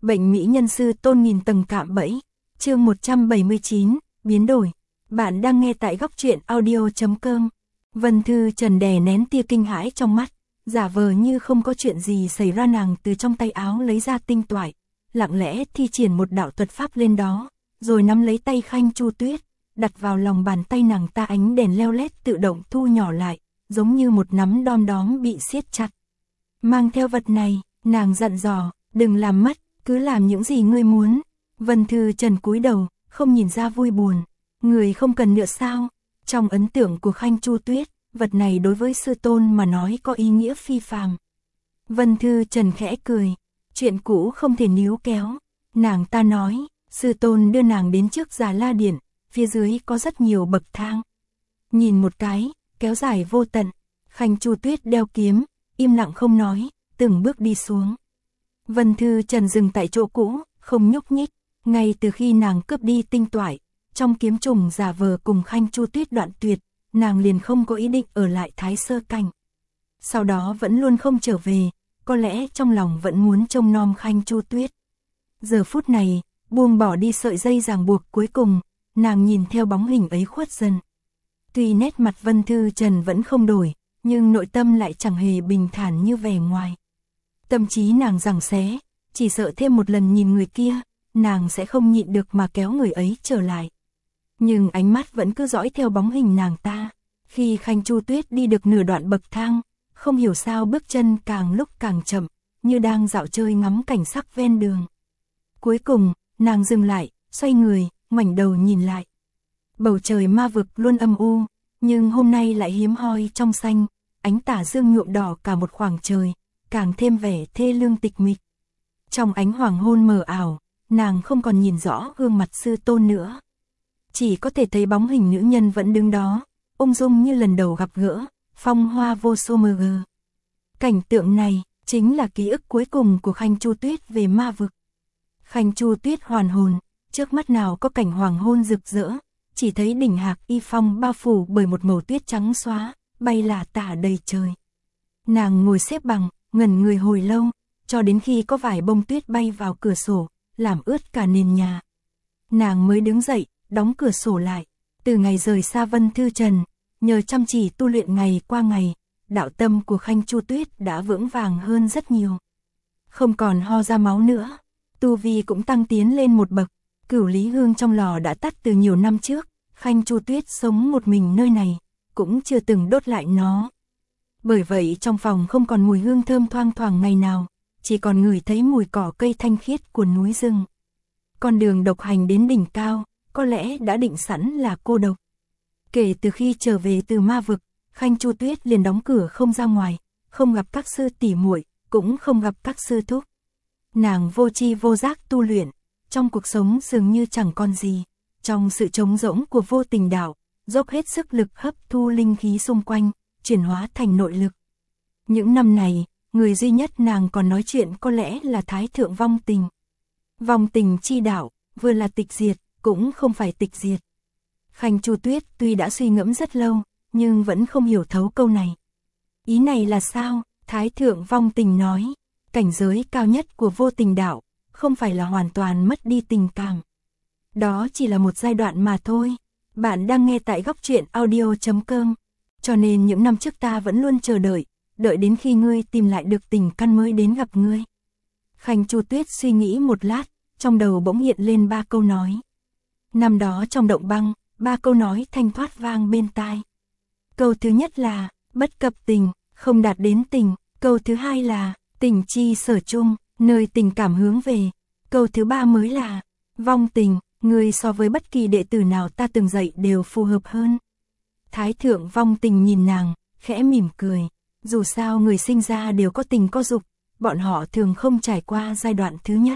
Bệnh mỹ nhân sư tôn nghìn tầng cạm bẫy. Chương 179, biến đổi. Bạn đang nghe tại góc truyện audio.com. Vân Thư Trần đè nén tia kinh hãi trong mắt, giả vờ như không có chuyện gì xảy ra. Nàng từ trong tay áo lấy ra tinh toại, lặng lẽ thi triển một đạo thuật pháp lên đó, rồi nắm lấy tay Khanh Chu Tuyết, đặt vào lòng bàn tay nàng ta. Ánh đèn leo lét tự động thu nhỏ lại, giống như một nắm đom đóm bị siết chặt. Mang theo vật này, nàng dặn dò, đừng làm mất, cứ làm những gì ngươi muốn. Vân Thư Trần cúi đầu, không nhìn ra vui buồn. Người không cần nữa sao? Trong ấn tượng của Khanh Chu Tuyết, vật này đối với sư tôn mà nói có ý nghĩa phi phàm. Vân Thư Trần khẽ cười, chuyện cũ không thể níu kéo. Nàng ta nói, sư tôn đưa nàng đến trước Già La Điện, phía dưới có rất nhiều bậc thang. Nhìn một cái, kéo dài vô tận. Khanh Chu Tuyết đeo kiếm, im lặng không nói, từng bước đi xuống. Vân Thư Trần dừng tại chỗ cũ, không nhúc nhích. Ngay từ khi nàng cướp đi tinh toại, trong kiếm trùng giả vờ cùng Khanh Chu Tuyết đoạn tuyệt, nàng liền không có ý định ở lại Thái Sơ Cảnh. Sau đó vẫn luôn không trở về, có lẽ trong lòng vẫn muốn trông nom Khanh Chu Tuyết. Giờ phút này, buông bỏ đi sợi dây ràng buộc cuối cùng, nàng nhìn theo bóng hình ấy khuất dần. Tuy nét mặt Vân Thư Trần vẫn không đổi, nhưng nội tâm lại chẳng hề bình thản như vẻ ngoài. Tâm trí nàng giằng xé, chỉ sợ thêm một lần nhìn người kia, nàng sẽ không nhịn được mà kéo người ấy trở lại. Nhưng ánh mắt vẫn cứ dõi theo bóng hình nàng ta. Khi Khanh Chu Tuyết đi được nửa đoạn bậc thang, không hiểu sao bước chân càng lúc càng chậm, như đang dạo chơi ngắm cảnh sắc ven đường. Cuối cùng, nàng dừng lại, xoay người, ngoảnh đầu nhìn lại. Bầu trời ma vực luôn âm u, nhưng hôm nay lại hiếm hoi trong xanh, ánh tà dương nhuộm đỏ cả một khoảng trời, càng thêm vẻ thê lương tịch mịch. Trong ánh hoàng hôn mờ ảo, nàng không còn nhìn rõ gương mặt sư tôn nữa. Chỉ có thể thấy bóng hình nữ nhân vẫn đứng đó, ung dung như lần đầu gặp gỡ, phong hoa vô số mờ gờ. Cảnh tượng này, chính là ký ức cuối cùng của Khanh Chu Tuyết về ma vực. Khanh Chu Tuyết hoàn hồn, trước mắt nào có cảnh hoàng hôn rực rỡ, chỉ thấy đỉnh Hạc Y Phong bao phủ bởi một màu tuyết trắng xóa, bay lả tả đầy trời. Nàng ngồi xếp bằng, ngẩn người hồi lâu, cho đến khi có vài bông tuyết bay vào cửa sổ, làm ướt cả nền nhà. Nàng mới đứng dậy, đóng cửa sổ lại. Từ ngày rời xa Vân Thư Trần, nhờ chăm chỉ tu luyện ngày qua ngày, đạo tâm của Khanh Chu Tuyết đã vững vàng hơn rất nhiều. Không còn ho ra máu nữa, tu vi cũng tăng tiến lên một bậc. Cửu lý hương trong lò đã tắt từ nhiều năm trước, Khanh Chu Tuyết sống một mình nơi này, cũng chưa từng đốt lại nó. Bởi vậy trong phòng không còn mùi hương thơm thoang thoảng ngày nào, chỉ còn ngửi thấy mùi cỏ cây thanh khiết của núi rừng. Con đường độc hành đến đỉnh cao, có lẽ đã định sẵn là cô độc. Kể từ khi trở về từ ma vực, Khanh Chu Tuyết liền đóng cửa không ra ngoài, không gặp các sư tỷ muội, cũng không gặp các sư thúc. Nàng vô tri vô giác tu luyện, trong cuộc sống dường như chẳng còn gì, trong sự trống rỗng của vô tình đạo, dốc hết sức lực hấp thu linh khí xung quanh, chuyển hóa thành nội lực. Những năm này, người duy nhất nàng còn nói chuyện có lẽ là Thái Thượng Vong Tình. Vong Tình chi đạo, vừa là tịch diệt, cũng không phải tịch diệt. Khanh Chu Tuyết tuy đã suy ngẫm rất lâu, nhưng vẫn không hiểu thấu câu này. Ý này là sao? Thái Thượng Vong Tình nói, cảnh giới cao nhất của vô tình đạo, không phải là hoàn toàn mất đi tình cảm. Đó chỉ là một giai đoạn mà thôi. Bạn đang nghe tại góc truyện audio.com. Cho nên những năm trước ta vẫn luôn chờ đợi, đợi đến khi ngươi tìm lại được tình căn mới đến gặp ngươi. Khanh Chu Tuyết suy nghĩ một lát, trong đầu bỗng hiện lên 3 câu nói. Năm đó trong động băng, 3 câu nói thanh thoát vang bên tai. Câu thứ nhất là, bất cập tình, không đạt đến tình. Câu thứ hai là, tình chi sở chung, nơi tình cảm hướng về. Câu thứ ba mới là, vong tình, người so với bất kỳ đệ tử nào ta từng dạy đều phù hợp hơn. Thái Thượng Vong Tình nhìn nàng, khẽ mỉm cười. Dù sao người sinh ra đều có tình có dục, bọn họ thường không trải qua giai đoạn thứ nhất.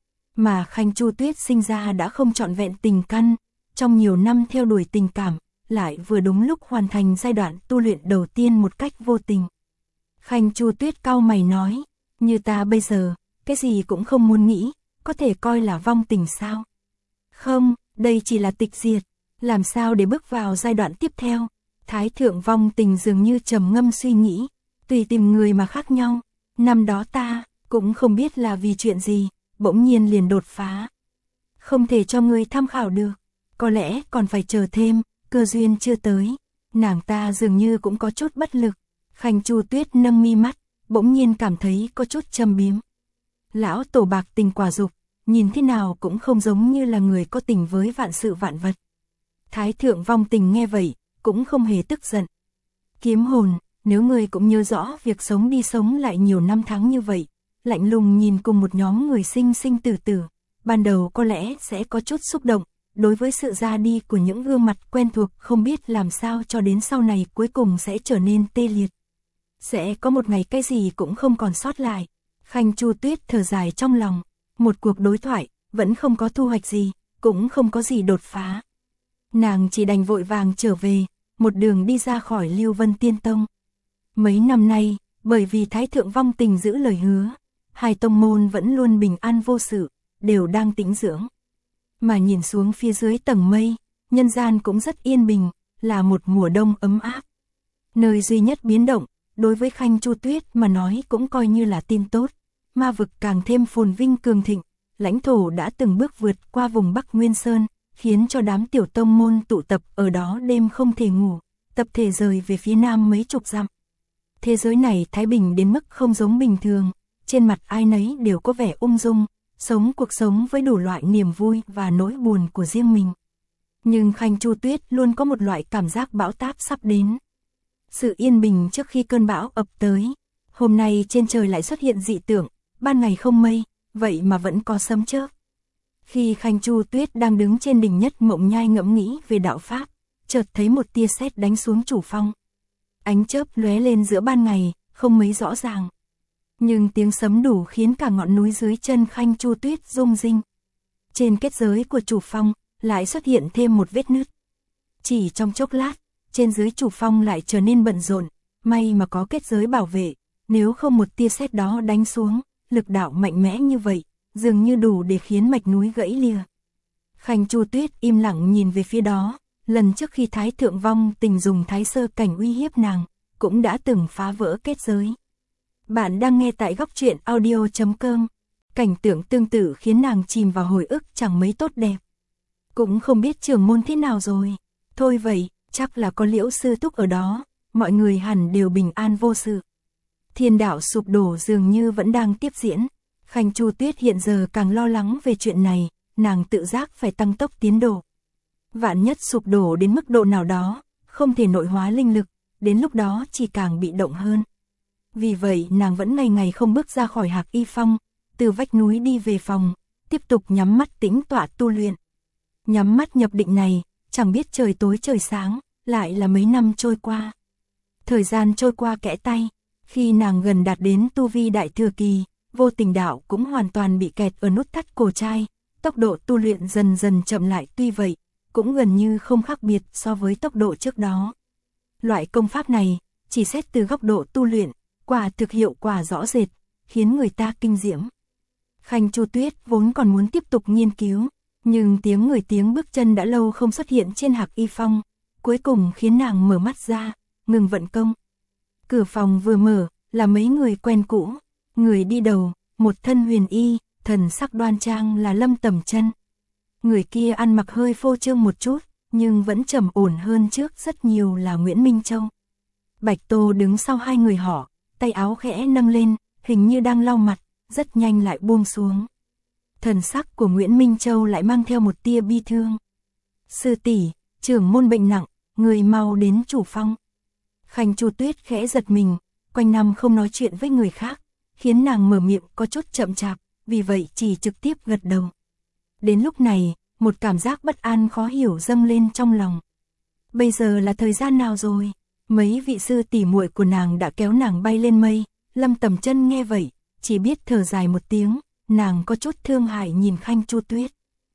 Mà Khanh Chu Tuyết sinh ra đã không trọn vẹn tình căn, trong nhiều năm theo đuổi tình cảm, lại vừa đúng lúc hoàn thành giai đoạn tu luyện đầu tiên một cách vô tình. Khanh Chu Tuyết cau mày nói, như ta bây giờ, cái gì cũng không muốn nghĩ, có thể coi là vong tình sao? Không, đây chỉ là tịch diệt, làm sao để bước vào giai đoạn tiếp theo? Thái Thượng Vong Tình dường như trầm ngâm suy nghĩ, tùy tìm người mà khác nhau. Năm đó ta, cũng không biết là vì chuyện gì, bỗng nhiên liền đột phá. Không thể cho ngươi tham khảo được, có lẽ còn phải chờ thêm, cơ duyên chưa tới. Nàng ta dường như cũng có chút bất lực. Khanh Chu Tuyết nâng mi mắt, bỗng nhiên cảm thấy có chút châm biếm. Lão tổ bạc tình quả dục, nhìn thế nào cũng không giống như là người có tình với vạn sự vạn vật. Thái thượng vong tình nghe vậy, cũng không hề tức giận. Kiếm hồn, nếu ngươi cũng nhớ rõ việc sống đi sống lại nhiều năm tháng như vậy, lạnh lùng nhìn cùng một nhóm người sinh sinh tử tử, ban đầu có lẽ sẽ có chút xúc động, đối với sự ra đi của những gương mặt quen thuộc không biết làm sao cho đến sau này cuối cùng sẽ trở nên tê liệt. Sẽ có một ngày cái gì cũng không còn sót lại. Khanh Chu Tuyết thở dài trong lòng, một cuộc đối thoại, vẫn không có thu hoạch gì, cũng không có gì đột phá. Nàng chỉ đành vội vàng trở về, một đường đi ra khỏi Lưu Vân Tiên Tông. Mấy năm nay, bởi vì Thái Thượng vong tình giữ lời hứa, hai tông môn vẫn luôn bình an vô sự, đều đang tĩnh dưỡng. Mà nhìn xuống phía dưới tầng mây, nhân gian cũng rất yên bình, là một mùa đông ấm áp. Nơi duy nhất biến động, đối với Khanh Chu Tuyết mà nói cũng coi như là tin tốt. Ma vực càng thêm phồn vinh cường thịnh, lãnh thổ đã từng bước vượt qua vùng Bắc Nguyên Sơn, khiến cho đám tiểu tông môn tụ tập ở đó đêm không thể ngủ, tập thể rời về phía nam mấy chục dặm. Thế giới này thái bình đến mức không giống bình thường, trên mặt ai nấy đều có vẻ ung dung, sống cuộc sống với đủ loại niềm vui và nỗi buồn của riêng mình. Nhưng Khanh Chu Tuyết luôn có một loại cảm giác bão táp sắp đến. Sự yên bình trước khi cơn bão ập tới. Hôm nay trên trời lại xuất hiện dị tượng, ban ngày không mây, vậy mà vẫn có sấm chớp. Khi Khanh Chu Tuyết đang đứng trên đỉnh nhất mộng nhai ngẫm nghĩ về đạo pháp, chợt thấy một tia sét đánh xuống chủ phong. Ánh chớp lóe lên giữa ban ngày, không mấy rõ ràng. Nhưng tiếng sấm đủ khiến cả ngọn núi dưới chân Khanh Chu Tuyết rung rinh. Trên kết giới của chủ phong, lại xuất hiện thêm một vết nứt. Chỉ trong chốc lát, trên dưới chủ phong lại trở nên bận rộn, may mà có kết giới bảo vệ, nếu không một tia sét đó đánh xuống, lực đạo mạnh mẽ như vậy, dường như đủ để khiến mạch núi gãy lìa. Khanh Chu Tuyết im lặng nhìn về phía đó, lần trước khi Thái Thượng vong tình dùng Thái Sơ cảnh uy hiếp nàng, cũng đã từng phá vỡ kết giới. Bạn đang nghe tại góc truyện audio.com. Cảnh tượng tương tự khiến nàng chìm vào hồi ức chẳng mấy tốt đẹp. Cũng không biết trưởng môn thế nào rồi. Thôi vậy, chắc là có Liễu sư thúc ở đó, mọi người hẳn đều bình an vô sự. Thiên đạo sụp đổ dường như vẫn đang tiếp diễn. Khanh Chu Tuyết hiện giờ càng lo lắng về chuyện này, nàng tự giác phải tăng tốc tiến độ. Vạn nhất sụp đổ đến mức độ nào đó, không thể nội hóa linh lực, đến lúc đó chỉ càng bị động hơn. Vì vậy nàng vẫn ngày ngày không bước ra khỏi Hạc Y Phong, từ vách núi đi về phòng, tiếp tục nhắm mắt tĩnh tọa tu luyện. Nhắm mắt nhập định này, chẳng biết trời tối trời sáng, lại là mấy năm trôi qua. Thời gian trôi qua kẽ tay, khi nàng gần đạt đến tu vi đại thừa kỳ, vô tình đạo cũng hoàn toàn bị kẹt ở nút thắt cổ trai, tốc độ tu luyện dần dần chậm lại, tuy vậy, cũng gần như không khác biệt so với tốc độ trước đó. Loại công pháp này, chỉ xét từ góc độ tu luyện, quả thực hiệu quả rõ rệt, khiến người ta kinh diễm. Khanh Chu Tuyết vốn còn muốn tiếp tục nghiên cứu, nhưng tiếng bước chân đã lâu không xuất hiện trên Hạc Y Phong, cuối cùng khiến nàng mở mắt ra, ngừng vận công. Cửa phòng vừa mở, là mấy người quen cũ, người đi đầu, một thân huyền y, thần sắc đoan trang là Lâm Tầm Chân. Người kia ăn mặc hơi phô trương một chút, nhưng vẫn trầm ổn hơn trước rất nhiều là Nguyễn Minh Châu. Bạch Tô đứng sau hai người họ, tay áo khẽ nâng lên, hình như đang lau mặt, rất nhanh lại buông xuống. Thần sắc của Nguyễn Minh Châu lại mang theo một tia bi thương. Sư tỷ, trưởng môn bệnh nặng, người mau đến chủ phong. Khanh Chu Tuyết khẽ giật mình, quanh năm không nói chuyện với người khác, khiến nàng mở miệng có chút chậm chạp, vì vậy chỉ trực tiếp gật đầu. Đến lúc này, một cảm giác bất an khó hiểu dâng lên trong lòng. Bây giờ là thời gian nào rồi? Mấy vị sư tỷ muội của nàng đã kéo nàng bay lên mây. Lâm Tầm Chân nghe vậy, chỉ biết thở dài một tiếng, nàng có chút thương hại nhìn Khanh Chu Tuyết.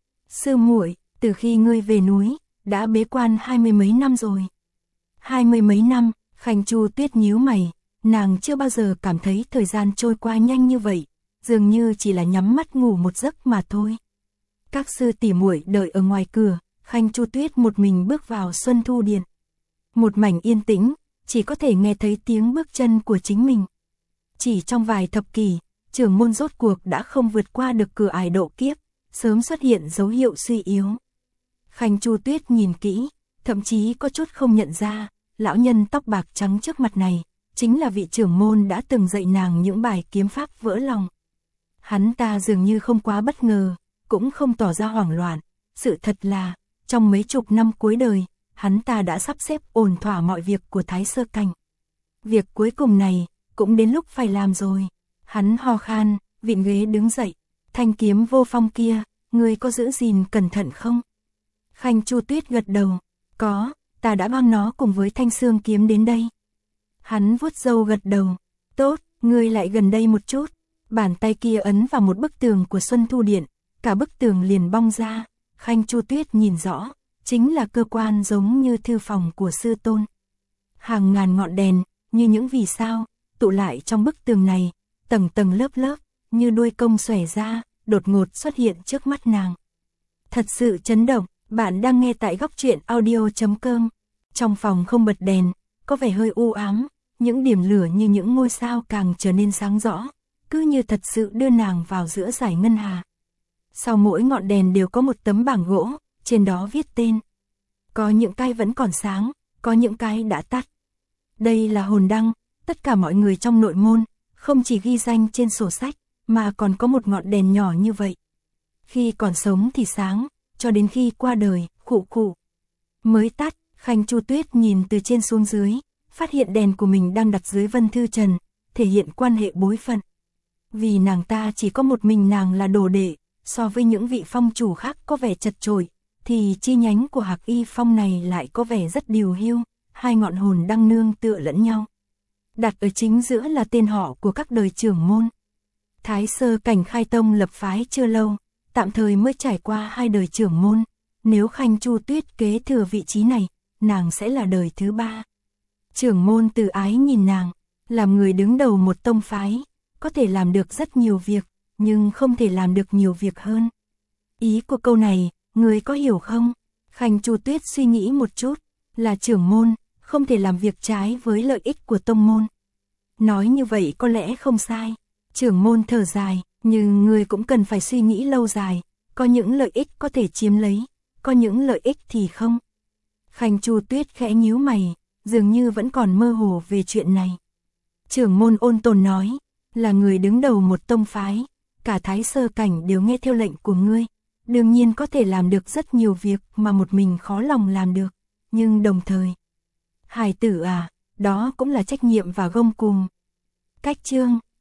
Sư muội, từ khi ngươi về núi, đã bế quan 20 mấy năm rồi. 20 mấy năm, Khanh Chu Tuyết nhíu mày, nàng chưa bao giờ cảm thấy thời gian trôi qua nhanh như vậy, dường như chỉ là nhắm mắt ngủ một giấc mà thôi. Các sư tỷ muội đợi ở ngoài cửa, Khanh Chu Tuyết một mình bước vào Xuân Thu Điện. Một mảnh yên tĩnh, chỉ có thể nghe thấy tiếng bước chân của chính mình. Chỉ trong vài thập kỷ, trưởng môn rốt cuộc đã không vượt qua được cửa ải độ kiếp, sớm xuất hiện dấu hiệu suy yếu. Khanh Chu Tuyết nhìn kỹ, thậm chí có chút không nhận ra, lão nhân tóc bạc trắng trước mặt này, chính là vị trưởng môn đã từng dạy nàng những bài kiếm pháp vỡ lòng. Hắn ta dường như không quá bất ngờ, cũng không tỏ ra hoảng loạn, sự thật là, trong mấy chục năm cuối đời, hắn ta đã sắp xếp ổn thỏa mọi việc của Thái Sơ Cảnh. Việc cuối cùng này, cũng đến lúc phải làm rồi. Hắn ho khan, vịn ghế đứng dậy, thanh kiếm vô phong kia, ngươi có giữ gìn cẩn thận không? Khanh Chu Tuyết gật đầu, có, ta đã mang nó cùng với thanh xương kiếm đến đây. Hắn vuốt râu gật đầu, tốt, ngươi lại gần đây một chút. Bàn tay kia ấn vào một bức tường của Xuân Thu Điện, cả bức tường liền bong ra. Khanh Chu Tuyết nhìn rõ, chính là cơ quan giống như thư phòng của sư tôn. Hàng ngàn ngọn đèn, như những vì sao, tụ lại trong bức tường này, tầng tầng lớp lớp, như đuôi công xòe ra, đột ngột xuất hiện trước mắt nàng. Thật sự chấn động, bạn đang nghe tại góc truyện audio.com. Trong phòng không bật đèn, có vẻ hơi u ám, những điểm lửa như những ngôi sao càng trở nên sáng rõ, cứ như thật sự đưa nàng vào giữa dải ngân hà. Sau mỗi ngọn đèn đều có một tấm bảng gỗ, trên đó viết tên. Có những cái vẫn còn sáng, có những cái đã tắt. Đây là hồn đăng, tất cả mọi người trong nội môn, không chỉ ghi danh trên sổ sách, mà còn có một ngọn đèn nhỏ như vậy. Khi còn sống thì sáng, cho đến khi qua đời, khụ khụ mới tắt. Khanh Chu Tuyết nhìn từ trên xuống dưới, phát hiện đèn của mình đang đặt dưới Vân Thư Trần, thể hiện quan hệ bối phận. Vì nàng ta chỉ có một mình nàng là đồ đệ, so với những vị phong chủ khác có vẻ chật chội, thì chi nhánh của Hạc Y Phong này lại có vẻ rất điều hiu, hai ngọn hồn đăng nương tựa lẫn nhau. Đặt ở chính giữa là tên họ của các đời trưởng môn. Thái Sơ Cảnh khai tông lập phái chưa lâu, tạm thời mới trải qua 2 đời trưởng môn, nếu Khanh Chu Tuyết kế thừa vị trí này, nàng sẽ là đời thứ 3. Trưởng môn từ ái nhìn nàng, làm người đứng đầu một tông phái, có thể làm được rất nhiều việc, nhưng không thể làm được nhiều việc hơn. Ý của câu này, người có hiểu không? Khanh Chu Tuyết suy nghĩ một chút, là trưởng môn, không thể làm việc trái với lợi ích của tông môn. Nói như vậy có lẽ không sai. Trưởng môn thở dài, nhưng người cũng cần phải suy nghĩ lâu dài, có những lợi ích có thể chiếm lấy, có những lợi ích thì không. Khanh Chu Tuyết khẽ nhíu mày, dường như vẫn còn mơ hồ về chuyện này. Trưởng môn ôn tồn nói, là người đứng đầu một tông phái, cả Thái Sơ Cảnh đều nghe theo lệnh của ngươi, đương nhiên có thể làm được rất nhiều việc mà một mình khó lòng làm được, nhưng đồng thời, hài tử à, đó cũng là trách nhiệm và gông cùm. Cách chương